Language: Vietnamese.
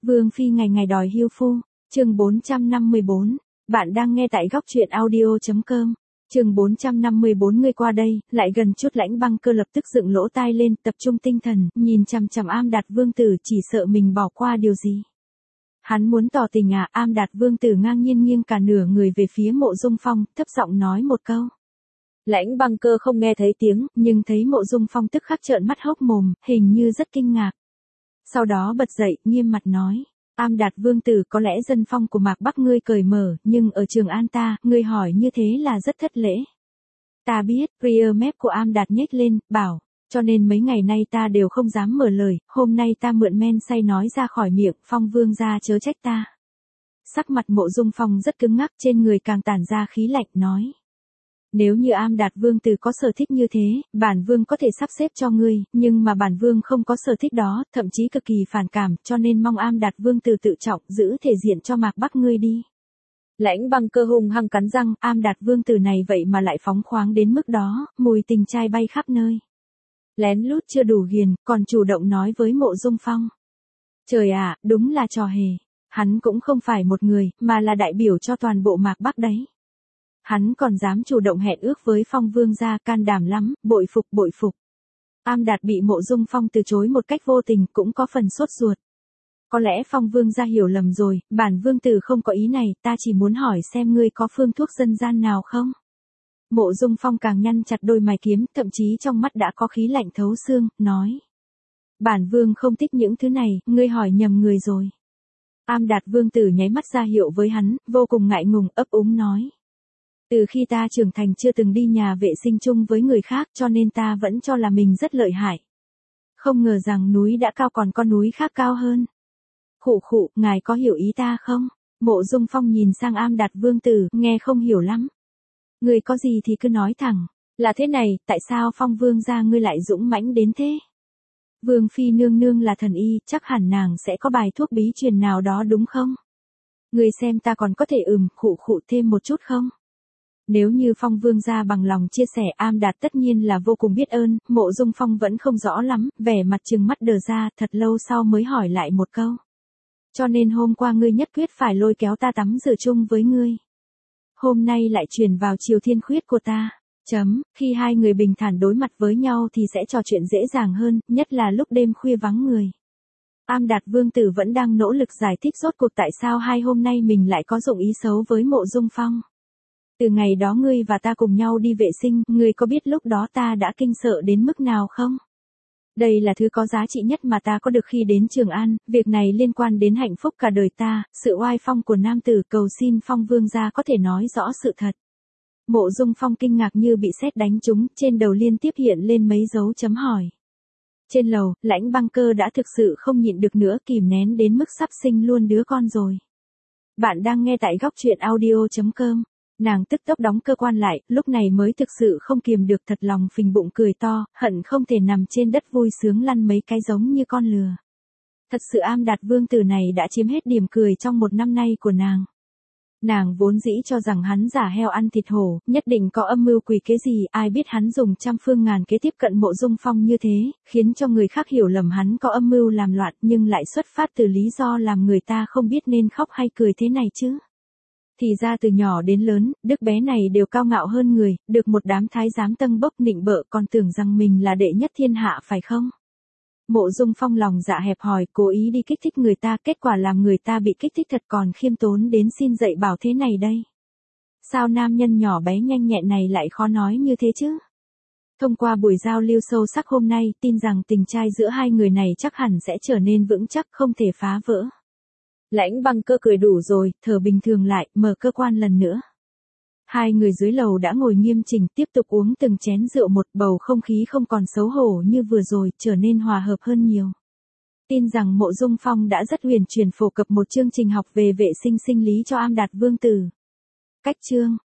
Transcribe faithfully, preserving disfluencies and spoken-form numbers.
Vương Phi ngày ngày đòi hưu phu, chương bốn trăm năm mươi bốn, bạn đang nghe tại góc truyện audio.com, chương bốn trăm năm mươi bốn người qua đây, lại gần chút Lãnh Băng Cơ lập tức dựng lỗ tai lên, tập trung tinh thần, nhìn chằm chằm Am Đạt Vương Tử chỉ sợ mình bỏ qua điều gì. Hắn muốn tỏ tình à, Am Đạt Vương Tử ngang nhiên nghiêng cả nửa người về phía Mộ Dung Phong, thấp giọng nói một câu. Lãnh Băng Cơ không nghe thấy tiếng, nhưng thấy Mộ Dung Phong tức khắc trợn mắt hốc mồm, hình như rất kinh ngạc. Sau đó bật dậy, nghiêm mặt nói, Am Đạt Vương Tử có lẽ dân phong của Mạc Bắc ngươi cởi mở, nhưng ở Trường An ta, ngươi hỏi như thế là rất thất lễ. Ta biết, rear mép của Am Đạt nhếch lên, bảo, cho nên mấy ngày nay ta đều không dám mở lời, hôm nay ta mượn men say nói ra khỏi miệng, Phong Vương gia chớ trách ta. Sắc mặt Mộ Dung Phong rất cứng ngắc, trên người càng tản ra khí lạnh, nói. Nếu như Am Đạt Vương Tử có sở thích như thế, bản Vương có thể sắp xếp cho ngươi, nhưng mà bản Vương không có sở thích đó, thậm chí cực kỳ phản cảm, cho nên mong Am Đạt Vương Tử tự trọng, giữ thể diện cho Mạc Bắc ngươi đi. Lãnh Băng Cơ hung hăng cắn răng, Am Đạt Vương Tử này vậy mà lại phóng khoáng đến mức đó, mùi tình trai bay khắp nơi. Lén lút chưa đủ hiền, còn chủ động nói với Mộ Dung Phong. Trời ạ, đúng là trò hề. Hắn cũng không phải một người, mà là đại biểu cho toàn bộ Mạc Bắc đấy. Hắn còn dám chủ động hẹn ước với Phong Vương gia, can đảm lắm, bội phục bội phục. Am Đạt bị Mộ Dung Phong từ chối một cách vô tình, cũng có phần sốt ruột. Có lẽ Phong Vương gia hiểu lầm rồi, bản Vương Tử không có ý này, ta chỉ muốn hỏi xem ngươi có phương thuốc dân gian nào không? Mộ Dung Phong càng nhăn chặt đôi mày kiếm, thậm chí trong mắt đã có khí lạnh thấu xương, nói. Bản Vương không thích những thứ này, ngươi hỏi nhầm người rồi. Am Đạt Vương Tử nháy mắt ra hiệu với hắn, vô cùng ngại ngùng, ấp úng nói. Từ khi ta trưởng thành chưa từng đi nhà vệ sinh chung với người khác, cho nên ta vẫn cho là mình rất lợi hại. Không ngờ rằng núi đã cao còn có núi khác cao hơn. Khụ khụ, ngài có hiểu ý ta không? Mộ Dung Phong nhìn sang Am Đạt Vương Tử, nghe không hiểu lắm. Người có gì thì cứ nói thẳng, là thế này, tại sao Phong Vương gia ngươi lại dũng mãnh đến thế? Vương Phi nương nương là thần y, chắc hẳn nàng sẽ có bài thuốc bí truyền nào đó đúng không? Người xem ta còn có thể ừm, khụ khụ thêm một chút không? Nếu như Phong Vương gia bằng lòng chia sẻ, Am Đạt tất nhiên là vô cùng biết ơn, Mộ Dung Phong vẫn không rõ lắm, vẻ mặt trừng mắt đờ ra, thật lâu sau mới hỏi lại một câu. Cho nên hôm qua ngươi nhất quyết phải lôi kéo ta tắm rửa chung với ngươi. Hôm nay lại truyền vào chiều thiên khuyết của ta. Chấm, khi hai người bình thản đối mặt với nhau thì sẽ trò chuyện dễ dàng hơn, nhất là lúc đêm khuya vắng người. Am Đạt Vương Tử vẫn đang nỗ lực giải thích rốt cuộc tại sao hai hôm nay mình lại có dụng ý xấu với Mộ Dung Phong. Từ ngày đó ngươi và ta cùng nhau đi vệ sinh, ngươi có biết lúc đó ta đã kinh sợ đến mức nào không? Đây là thứ có giá trị nhất mà ta có được khi đến Trường An, việc này liên quan đến hạnh phúc cả đời ta, sự oai phong của nam tử, cầu xin Phong Vương gia có thể nói rõ sự thật. Mộ Dung Phong kinh ngạc như bị sét đánh trúng, trên đầu liên tiếp hiện lên mấy dấu chấm hỏi. Trên lầu, Lãnh Băng Cơ đã thực sự không nhịn được nữa, kìm nén đến mức sắp sinh luôn đứa con rồi. Bạn đang nghe tại góc truyện audio.com. Nàng tức tốc đóng cơ quan lại, lúc này mới thực sự không kiềm được, thật lòng phình bụng cười to, hận không thể nằm trên đất vui sướng lăn mấy cái giống như con lừa. Thật sự Am Đạt Vương Tử này đã chiếm hết điểm cười trong một năm nay của nàng. Nàng vốn dĩ cho rằng hắn giả heo ăn thịt hổ, nhất định có âm mưu quỷ kế gì, ai biết hắn dùng trăm phương ngàn kế tiếp cận Mộ Dung Phong như thế, khiến cho người khác hiểu lầm hắn có âm mưu làm loạn, nhưng lại xuất phát từ lý do làm người ta không biết nên khóc hay cười thế này chứ. Thì ra từ nhỏ đến lớn, đứa bé này đều cao ngạo hơn người, được một đám thái giám tâng bốc nịnh bợ, còn tưởng rằng mình là đệ nhất thiên hạ phải không? Mộ Dung Phong lòng dạ hẹp hòi, cố ý đi kích thích người ta, kết quả làm người ta bị kích thích thật còn khiêm tốn đến xin dạy bảo thế này đây. Sao nam nhân nhỏ bé nhanh nhẹn này lại khó nói như thế chứ? Thông qua buổi giao lưu sâu sắc hôm nay, tin rằng tình trai giữa hai người này chắc hẳn sẽ trở nên vững chắc, không thể phá vỡ. Lãnh Băng Cơ cười đủ rồi, thở bình thường lại, mở cơ quan lần nữa. Hai người dưới lầu đã ngồi nghiêm chỉnh, tiếp tục uống từng chén rượu một, bầu không khí không còn xấu hổ như vừa rồi, trở nên hòa hợp hơn nhiều. Tin rằng Mộ Dung Phong đã rất huyền chuyển phổ cập một chương trình học về vệ sinh sinh lý cho Am Đạt Vương Tử. Cách chương,